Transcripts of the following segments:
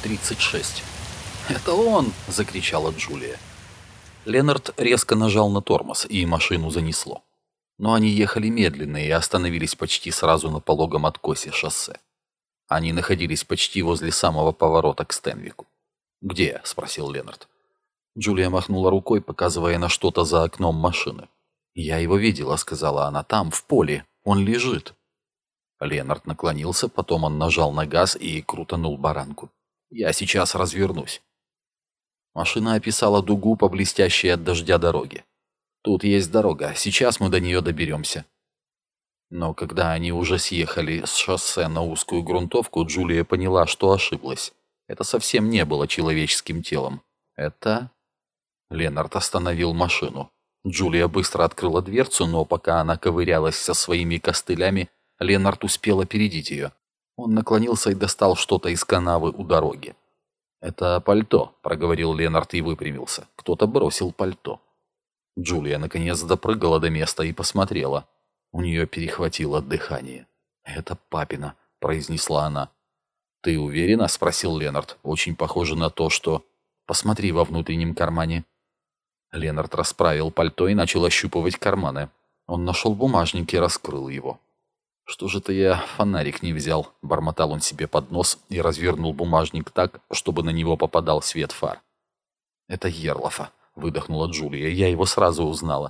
36. «Это он!» – закричала Джулия. Ленард резко нажал на тормоз, и машину занесло. Но они ехали медленно и остановились почти сразу на пологом откосе шоссе. Они находились почти возле самого поворота к Стенвику. «Где?» – спросил Ленард. Джулия махнула рукой, показывая на что-то за окном машины. «Я его видела», – сказала она, – «там, в поле. Он лежит». Ленард наклонился, потом он нажал на газ и крутанул баранку. «Я сейчас развернусь». Машина описала дугу по блестящей от дождя дороге. «Тут есть дорога, сейчас мы до нее доберемся». Но когда они уже съехали с шоссе на узкую грунтовку, Джулия поняла, что ошиблась. Это совсем не было человеческим телом. Это... Ленард остановил машину. Джулия быстро открыла дверцу, но пока она ковырялась со своими костылями, Ленард успел опередить ее. Он наклонился и достал что-то из канавы у дороги. «Это пальто», — проговорил Ленард и выпрямился. «Кто-то бросил пальто». Джулия наконец допрыгала до места и посмотрела. У нее перехватило дыхание. «Это папина», — произнесла она. «Ты уверена?» — спросил Ленард. «Очень похоже на то, что...» «Посмотри во внутреннем кармане». Ленард расправил пальто и начал ощупывать карманы. Он нашел бумажник и раскрыл его. «Что же-то я фонарик не взял?» — бормотал он себе под нос и развернул бумажник так, чтобы на него попадал свет фар. «Это Ерлафа», — выдохнула Джулия. «Я его сразу узнала».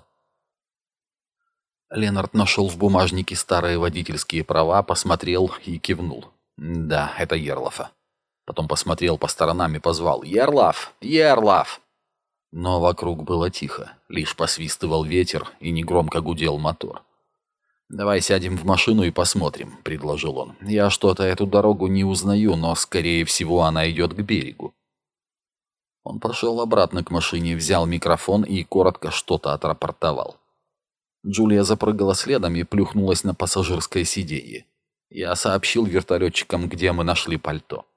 Ленард нашел в бумажнике старые водительские права, посмотрел и кивнул. «Да, это Ерлафа». Потом посмотрел по сторонам и позвал: «Ерлаф! Ерлаф!» Но вокруг было тихо, лишь посвистывал ветер и негромко гудел мотор. «Давай сядем в машину и посмотрим», — предложил он. «Я что-то эту дорогу не узнаю, но, скорее всего, она идет к берегу». Он пошел обратно к машине, взял микрофон и коротко что-то отрапортовал. Джулия запрыгала следом и плюхнулась на пассажирское сиденье. Я сообщил вертолетчикам, где мы нашли пальто.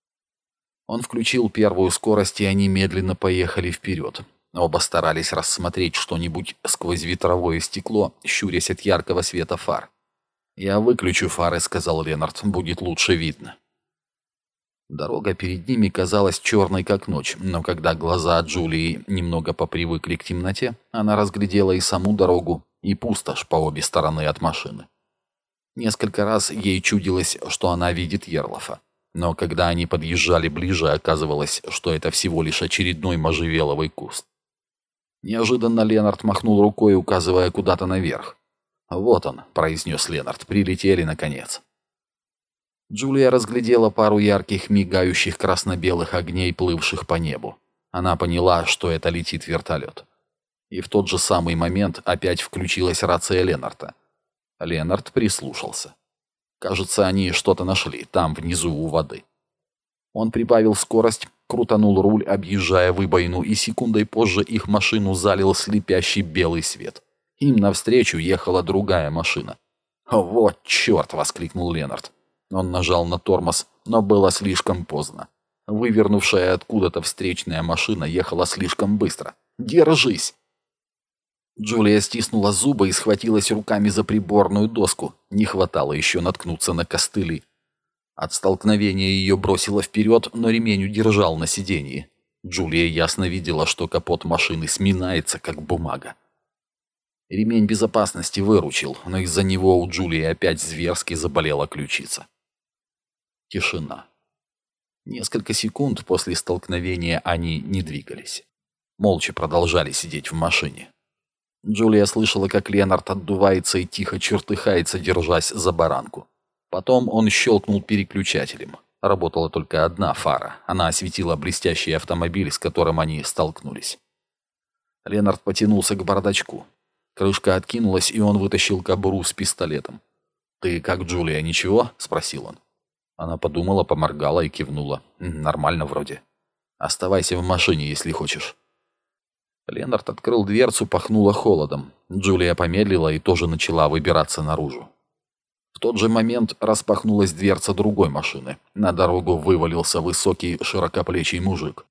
Он включил первую скорость, и они медленно поехали вперед. Оба старались рассмотреть что-нибудь сквозь ветровое стекло, щурясь от яркого света фар. «Я выключу фары», — сказал Ленард, — «будет лучше видно». Дорога перед ними казалась черной, как ночь, но когда глаза Джулии немного попривыкли к темноте, она разглядела и саму дорогу, и пустошь по обе стороны от машины. Несколько раз ей чудилось, что она видит Ерлафа. Но когда они подъезжали ближе, оказывалось, что это всего лишь очередной можжевеловый куст. Неожиданно Ленард махнул рукой, указывая куда-то наверх. «Вот он», — произнес Ленард, — «прилетели наконец». Джулия разглядела пару ярких, мигающих красно-белых огней, плывших по небу. Она поняла, что это летит вертолет. И в тот же самый момент опять включилась рация Ленарда. Ленард прислушался. Кажется, они что-то нашли там, внизу у воды. Он прибавил скорость, крутанул руль, объезжая выбоину, и секундой позже их машину залил слепящий белый свет. Им навстречу ехала другая машина. «Вот черт!» — воскликнул Ленард. Он нажал на тормоз, но было слишком поздно. Вывернувшая откуда-то встречная машина ехала слишком быстро. «Держись!» Джулия стиснула зубы и схватилась руками за приборную доску. Не хватало еще наткнуться на костыли. От столкновения ее бросило вперед, но ремень удержал на сиденье. Джулия ясно видела, что капот машины сминается, как бумага. Ремень безопасности выручил, но из-за него у Джулии опять зверски заболела ключица. Тишина. Несколько секунд после столкновения они не двигались. Молча продолжали сидеть в машине. Джулия слышала, как Ленард отдувается и тихо чертыхается, держась за баранку. Потом он щелкнул переключателем. Работала только одна фара. Она осветила блестящий автомобиль, с которым они столкнулись. Ленард потянулся к бардачку. Крышка откинулась, и он вытащил кобуру с пистолетом. «Ты как, Джулия, ничего?» — спросил он. Она подумала, поморгала и кивнула. «Нормально вроде. Оставайся в машине, если хочешь». Ленард открыл дверцу, пахнуло холодом. Джулия помедлила и тоже начала выбираться наружу. В тот же момент распахнулась дверца другой машины. На дорогу вывалился высокий, широкоплечий мужик.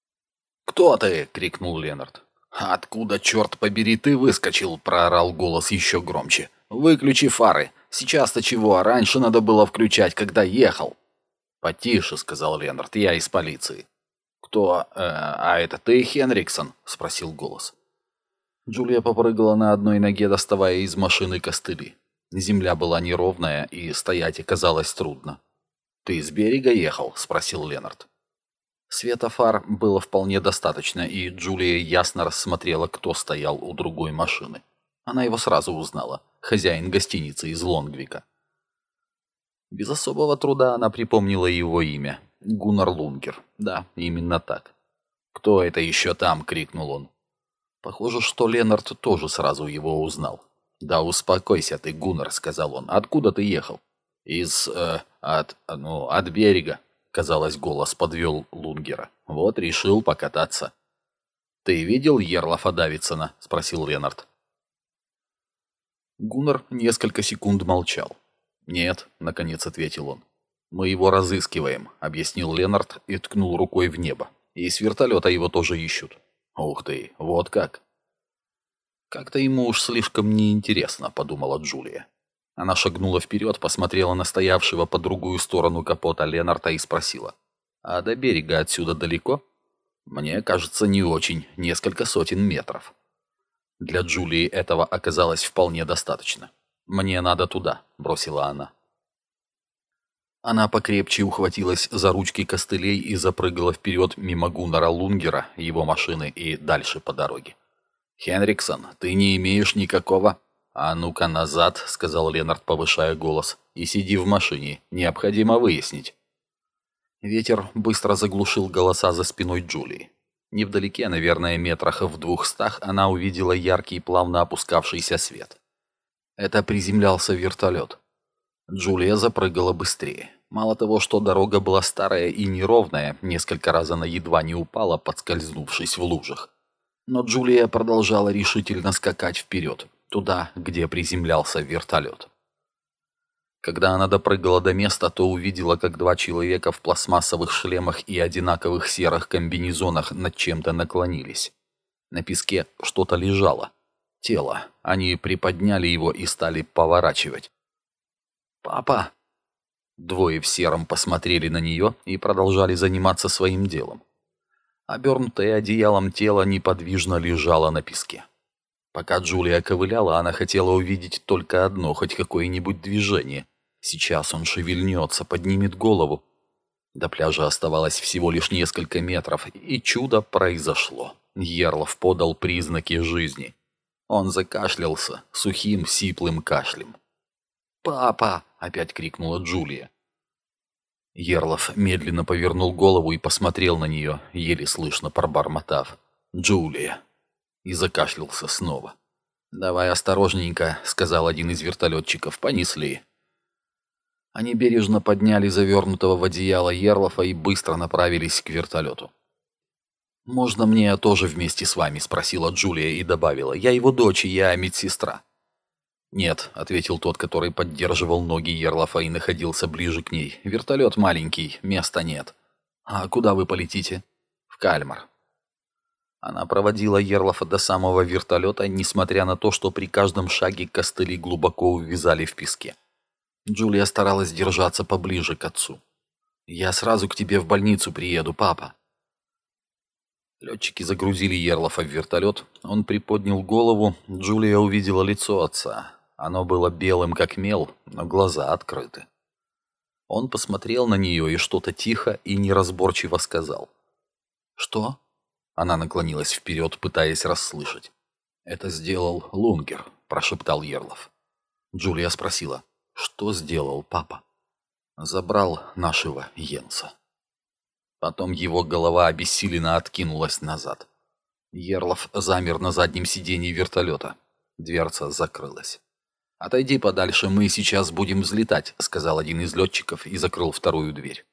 «Кто ты?» — крикнул Ленард. «Откуда, черт побери, ты выскочил?» — проорал голос еще громче. «Выключи фары. Сейчас-то чего, раньше надо было включать, когда ехал». «Потише», — сказал Ленард, — «я из полиции». «Кто? А это ты, Хенриксон?» — спросил голос. Джулия попрыгала на одной ноге, доставая из машины костыли. Земля была неровная, и стоять оказалось трудно. «Ты с берега ехал?» — спросил Ленард. Света фар было вполне достаточно, и Джулия ясно рассмотрела, кто стоял у другой машины. Она его сразу узнала. Хозяин гостиницы из Лонгвика. Без особого труда она припомнила его имя. Гуннар Лунгер. Да, именно так. «Кто это еще там?» — крикнул он. Похоже, что Ленард тоже сразу его узнал. «Да успокойся ты, Гуннар», — сказал он. «Откуда ты ехал?» От берега», — казалось, голос подвел Лунгера. «Вот решил покататься». «Ты видел Ерлафа Давидсона?» — спросил Ленард. Гуннар несколько секунд молчал. «Нет», — наконец ответил он. «Мы его разыскиваем», — объяснил Ленард и ткнул рукой в небо. «И с вертолета его тоже ищут». «Ух ты, вот как!» «Как-то ему уж слишком неинтересно», — подумала Джулия. Она шагнула вперед, посмотрела на стоявшего по другую сторону капота Ленарда и спросила. «А до берега отсюда далеко?» «Мне кажется, не очень, несколько сотен метров». Для Джулии этого оказалось вполне достаточно. «Мне надо туда», — бросила она. Она покрепче ухватилась за ручки костылей и запрыгала вперед мимо Гуннара Лунгера, его машины и дальше по дороге. «Хенриксон, ты не имеешь никакого...» «А ну-ка назад», — сказал Ленард, повышая голос, — «и сиди в машине. Необходимо выяснить». Ветер быстро заглушил голоса за спиной Джулии. Невдалеке, наверное, метрах в 200, она увидела яркий, плавно опускавшийся свет. Это приземлялся вертолет. Джулия запрыгала быстрее. Мало того, что дорога была старая и неровная, несколько раз она едва не упала, подскользнувшись в лужах. Но Джулия продолжала решительно скакать вперед, туда, где приземлялся вертолет. Когда она допрыгала до места, то увидела, как два человека в пластмассовых шлемах и одинаковых серых комбинезонах над чем-то наклонились. На песке что-то лежало. Тело. Они приподняли его и стали поворачивать. «Папа!» Двое в сером посмотрели на нее и продолжали заниматься своим делом. Обернутое одеялом тело неподвижно лежало на песке. Пока Джулия ковыляла, она хотела увидеть только одно, хоть какое-нибудь движение. Сейчас он шевельнется, поднимет голову. До пляжа оставалось всего лишь несколько метров, и чудо произошло. Ерлаф подал признаки жизни. Он закашлялся сухим, сиплым кашлем. «Папа!» — опять крикнула Джулия. Ерлаф медленно повернул голову и посмотрел на нее, еле слышно пробормотав: «Джулия!» и закашлялся снова. «Давай осторожненько», — сказал один из вертолетчиков. «Понесли». Они бережно подняли завернутого в одеяло Ерлафа и быстро направились к вертолету. «Можно мне тоже вместе с вами?» — спросила Джулия и добавила. «Я его дочь, и я медсестра». «Нет», — ответил тот, который поддерживал ноги Ерлафа и находился ближе к ней. «Вертолет маленький, места нет». «А куда вы полетите?» «В Кальмар». Она проводила Ерлафа до самого вертолета, несмотря на то, что при каждом шаге костыли глубоко увязали в песке. Джулия старалась держаться поближе к отцу. «Я сразу к тебе в больницу приеду, папа». Летчики загрузили Ерлафа в вертолет. Он приподнял голову. Джулия увидела лицо отца. Оно было белым, как мел, но глаза открыты. Он посмотрел на нее и что-то тихо и неразборчиво сказал. «Что?» Она наклонилась вперед, пытаясь расслышать. «Это сделал Лунгер», — прошептал Ерлаф. Джулия спросила: «Что сделал папа?» «Забрал нашего Йенса». Потом его голова обессиленно откинулась назад. Ерлаф замер на заднем сиденье вертолета. Дверца закрылась. «Отойди подальше, мы сейчас будем взлетать», — сказал один из летчиков и закрыл вторую дверь.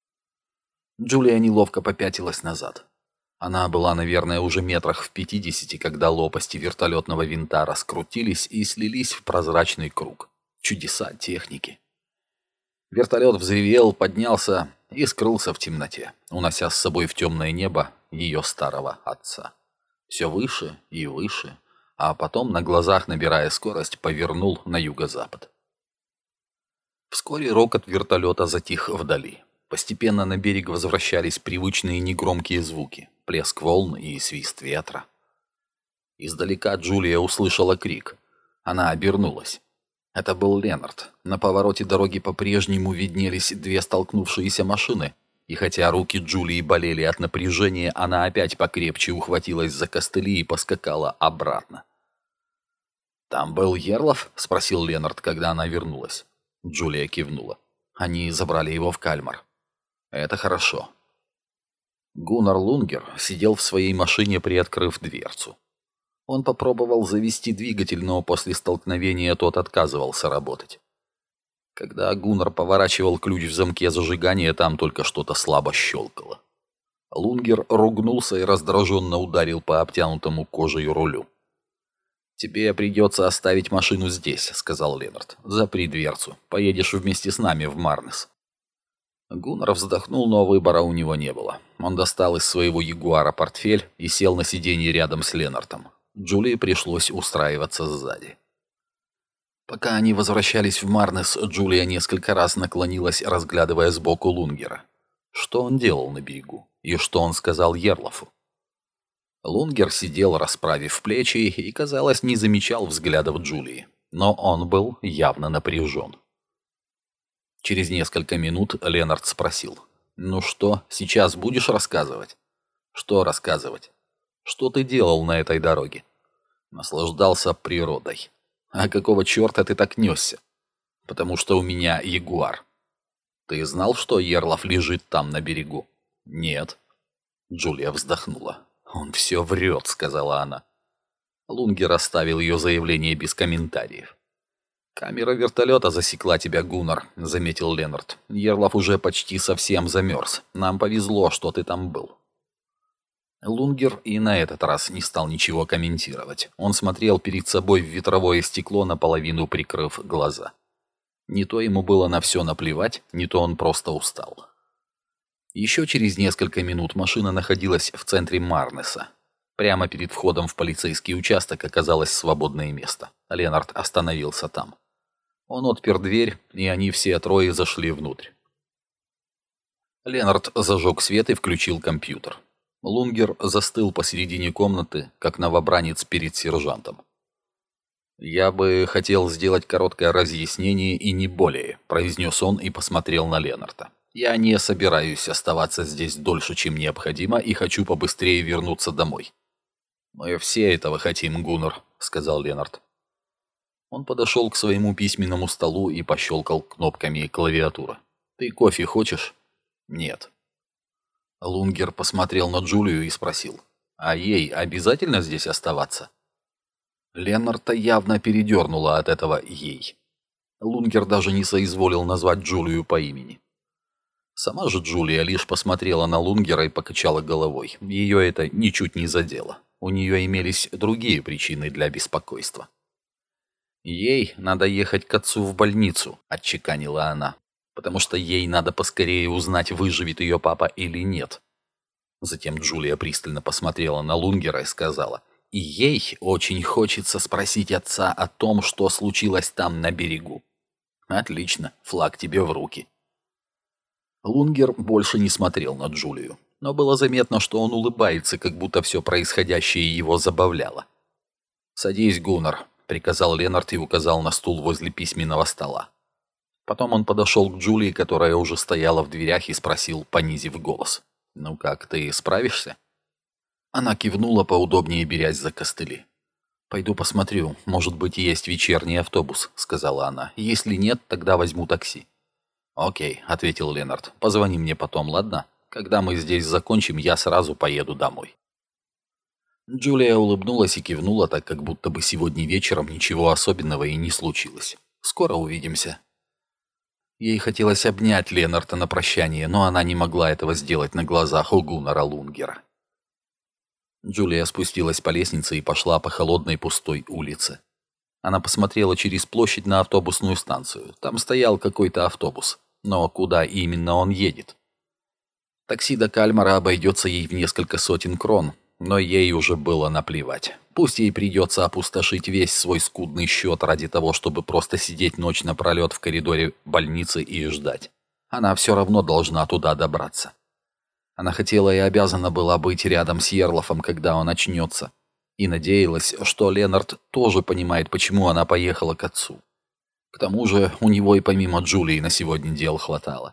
Джулия неловко попятилась назад. Она была, наверное, уже метрах в 50, когда лопасти вертолетного винта раскрутились и слились в прозрачный круг. Чудеса техники. Вертолет взревел, поднялся и скрылся в темноте, унося с собой в темное небо ее старого отца. Все выше и выше, а потом, на глазах набирая скорость, повернул на юго-запад. Вскоре рокот вертолета затих вдали. Постепенно на берег возвращались привычные негромкие звуки, плеск волн и свист ветра. Издалека Джулия услышала крик. Она обернулась. Это был Ленард. На повороте дороги по-прежнему виднелись две столкнувшиеся машины, и хотя руки Джулии болели от напряжения, она опять покрепче ухватилась за костыли и поскакала обратно. «Там был Ерлов?» — спросил Ленард, когда она вернулась. Джулия кивнула. Они забрали его в Кальмар. «Это хорошо». Гуннар Лунгер сидел в своей машине, приоткрыв дверцу. Он попробовал завести двигатель, но после столкновения тот отказывался работать. Когда Гуннар поворачивал ключ в замке зажигания, там только что-то слабо щелкало. Лунгер ругнулся и раздраженно ударил по обтянутому кожей рулю. «Тебе придется оставить машину здесь», — сказал Ленард. «Запри дверцу. Поедешь вместе с нами в Марнес». Гуннар вздохнул, но выбора у него не было. Он достал из своего ягуара портфель и сел на сиденье рядом с Ленардом. Джулии пришлось устраиваться сзади. Пока они возвращались в Марнес, Джулия несколько раз наклонилась, разглядывая сбоку Лунгера. Что он делал на берегу? И что он сказал Ерлофу? Лунгер сидел, расправив плечи, и, казалось, не замечал взглядов Джулии. Но он был явно напряжен. Через несколько минут Ленард спросил. «Ну что, сейчас будешь рассказывать?» «Что рассказывать?» «Что ты делал на этой дороге?» «Наслаждался природой». «А какого черта ты так несся?» «Потому что у меня ягуар». «Ты знал, что Ерлов лежит там на берегу?» «Нет». Джулия вздохнула. «Он все врет», — сказала она. Лунгер оставил ее заявление без комментариев. «Камера вертолета засекла тебя, Гуннар», — заметил Ленард. «Ерлов уже почти совсем замерз. Нам повезло, что ты там был». Лунгер и на этот раз не стал ничего комментировать. Он смотрел перед собой в ветровое стекло, наполовину прикрыв глаза. Не то ему было на все наплевать, не то он просто устал. Еще через несколько минут машина находилась в центре Марнеса. Прямо перед входом в полицейский участок оказалось свободное место. Ленард остановился там. Он отпер дверь, и они все трое зашли внутрь. Ленард зажег свет и включил компьютер. Лунгер застыл посередине комнаты, как новобранец перед сержантом. «Я бы хотел сделать короткое разъяснение и не более», — произнес он и посмотрел на Ленарда. «Я не собираюсь оставаться здесь дольше, чем необходимо, и хочу побыстрее вернуться домой». «Мы все этого хотим, Гуннар», — сказал Ленард. Он подошел к своему письменному столу и пощелкал кнопками клавиатуры. «Ты кофе хочешь?» «Нет». Лунгер посмотрел на Джулию и спросил, «А ей обязательно здесь оставаться?» Ленарда явно передернуло от этого «ей». Лунгер даже не соизволил назвать Джулию по имени. Сама же Джулия лишь посмотрела на Лунгера и покачала головой. Ее это ничуть не задело. У нее имелись другие причины для беспокойства. «Ей надо ехать к отцу в больницу», — отчеканила она. «Потому что ей надо поскорее узнать, выживет ее папа или нет». Затем Джулия пристально посмотрела на Лунгера и сказала, «И ей очень хочется спросить отца о том, что случилось там на берегу». «Отлично, флаг тебе в руки». Лунгер больше не смотрел на Джулию, но было заметно, что он улыбается, как будто все происходящее его забавляло. «Садись, Гуннар», — приказал Ленард и указал на стул возле письменного стола. Потом он подошел к Джулии, которая уже стояла в дверях, и спросил, понизив голос, «Ну как, ты справишься?» Она кивнула, поудобнее берясь за костыли. «Пойду посмотрю, может быть, есть вечерний автобус», — сказала она. «Если нет, тогда возьму такси». «Окей», — ответил Ленард. «Позвони мне потом, ладно? Когда мы здесь закончим, я сразу поеду домой». Джулия улыбнулась и кивнула, так как будто бы сегодня вечером ничего особенного и не случилось. «Скоро увидимся». Ей хотелось обнять Ленарда на прощание, но она не могла этого сделать на глазах у Гуннара Лунгера. Джулия спустилась по лестнице и пошла по холодной пустой улице. Она посмотрела через площадь на автобусную станцию. Там стоял какой-то автобус. Но куда именно он едет? Такси до Кальмара обойдется ей в несколько сотен крон, но ей уже было наплевать. Пусть ей придется опустошить весь свой скудный счет ради того, чтобы просто сидеть ночь напролет в коридоре больницы и ждать. Она все равно должна туда добраться. Она хотела и обязана была быть рядом с Ерлафом, когда он очнется, и надеялась, что Ленард тоже понимает, почему она поехала к отцу. К тому же у него и помимо Джулии на сегодня дел хватало.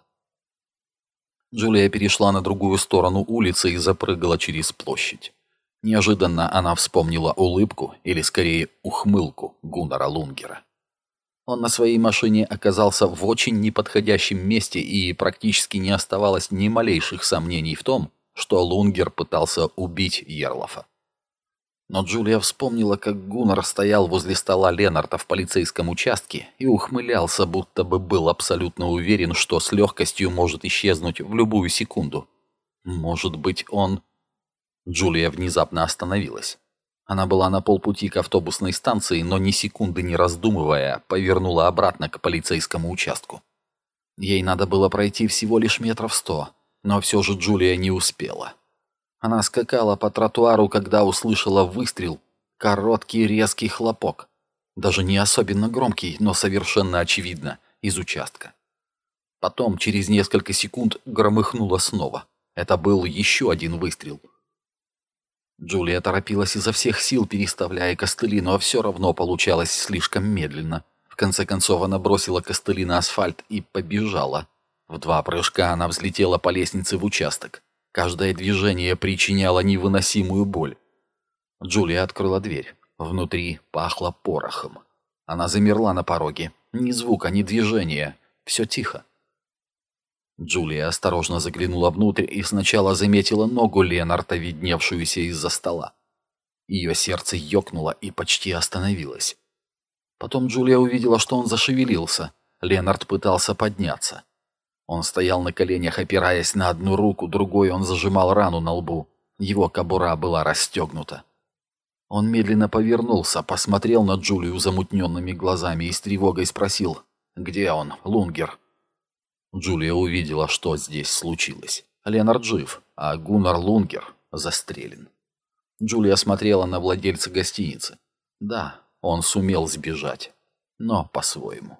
Джулия перешла на другую сторону улицы и запрыгала через площадь. Неожиданно она вспомнила улыбку, или скорее ухмылку, Гуннара Лунгера. Он на своей машине оказался в очень неподходящем месте, и практически не оставалось ни малейших сомнений в том, что Лунгер пытался убить Ерлафа. Но Джулия вспомнила, как Гуннар стоял возле стола Ленарта в полицейском участке и ухмылялся, будто бы был абсолютно уверен, что с легкостью может исчезнуть в любую секунду. Может быть, он... Джулия внезапно остановилась. Она была на полпути к автобусной станции, но ни секунды не раздумывая, повернула обратно к полицейскому участку. Ей надо было пройти всего лишь 100 метров, но все же Джулия не успела. Она скакала по тротуару, когда услышала выстрел, короткий резкий хлопок. Даже не особенно громкий, но совершенно очевидно, из участка. Потом, через несколько секунд, громыхнуло снова. Это был еще один выстрел. Джулия торопилась изо всех сил, переставляя костыли, но все равно получалось слишком медленно. В конце концов она бросила костыли на асфальт и побежала. В 2 прыжка она взлетела по лестнице в участок. Каждое движение причиняло невыносимую боль. Джулия открыла дверь. Внутри пахло порохом. Она замерла на пороге. Ни звука, ни движения. Все тихо. Джулия осторожно заглянула внутрь и сначала заметила ногу Ленарта, видневшуюся из-за стола. Ее сердце ёкнуло и почти остановилось. Потом Джулия увидела, что он зашевелился. Ленард пытался подняться. Он стоял на коленях, опираясь на одну руку, другой он зажимал рану на лбу. Его кобура была расстегнута. Он медленно повернулся, посмотрел на Джулию замутненными глазами и с тревогой спросил: «Где он, Лунгер?» Джулия увидела, что здесь случилось. Ленард жив, а Гуннар Лунгер застрелен. Джулия смотрела на владельца гостиницы. Да, он сумел сбежать, но по-своему.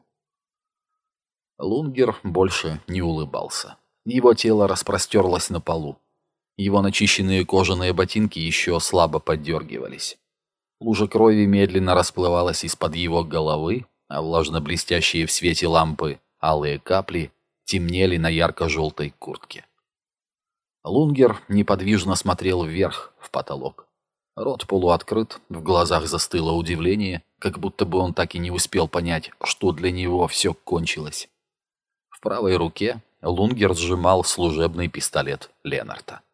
Лунгер больше не улыбался. Его тело распростерлось на полу. Его начищенные кожаные ботинки еще слабо поддергивались. Лужа крови медленно расплывалась из-под его головы, а влажно-блестящие в свете лампы алые капли темнели на ярко-желтой куртке. Лунгер неподвижно смотрел вверх, в потолок. Рот полуоткрыт, в глазах застыло удивление, как будто бы он так и не успел понять, что для него все кончилось. В правой руке Лунгер сжимал служебный пистолет Ленарта.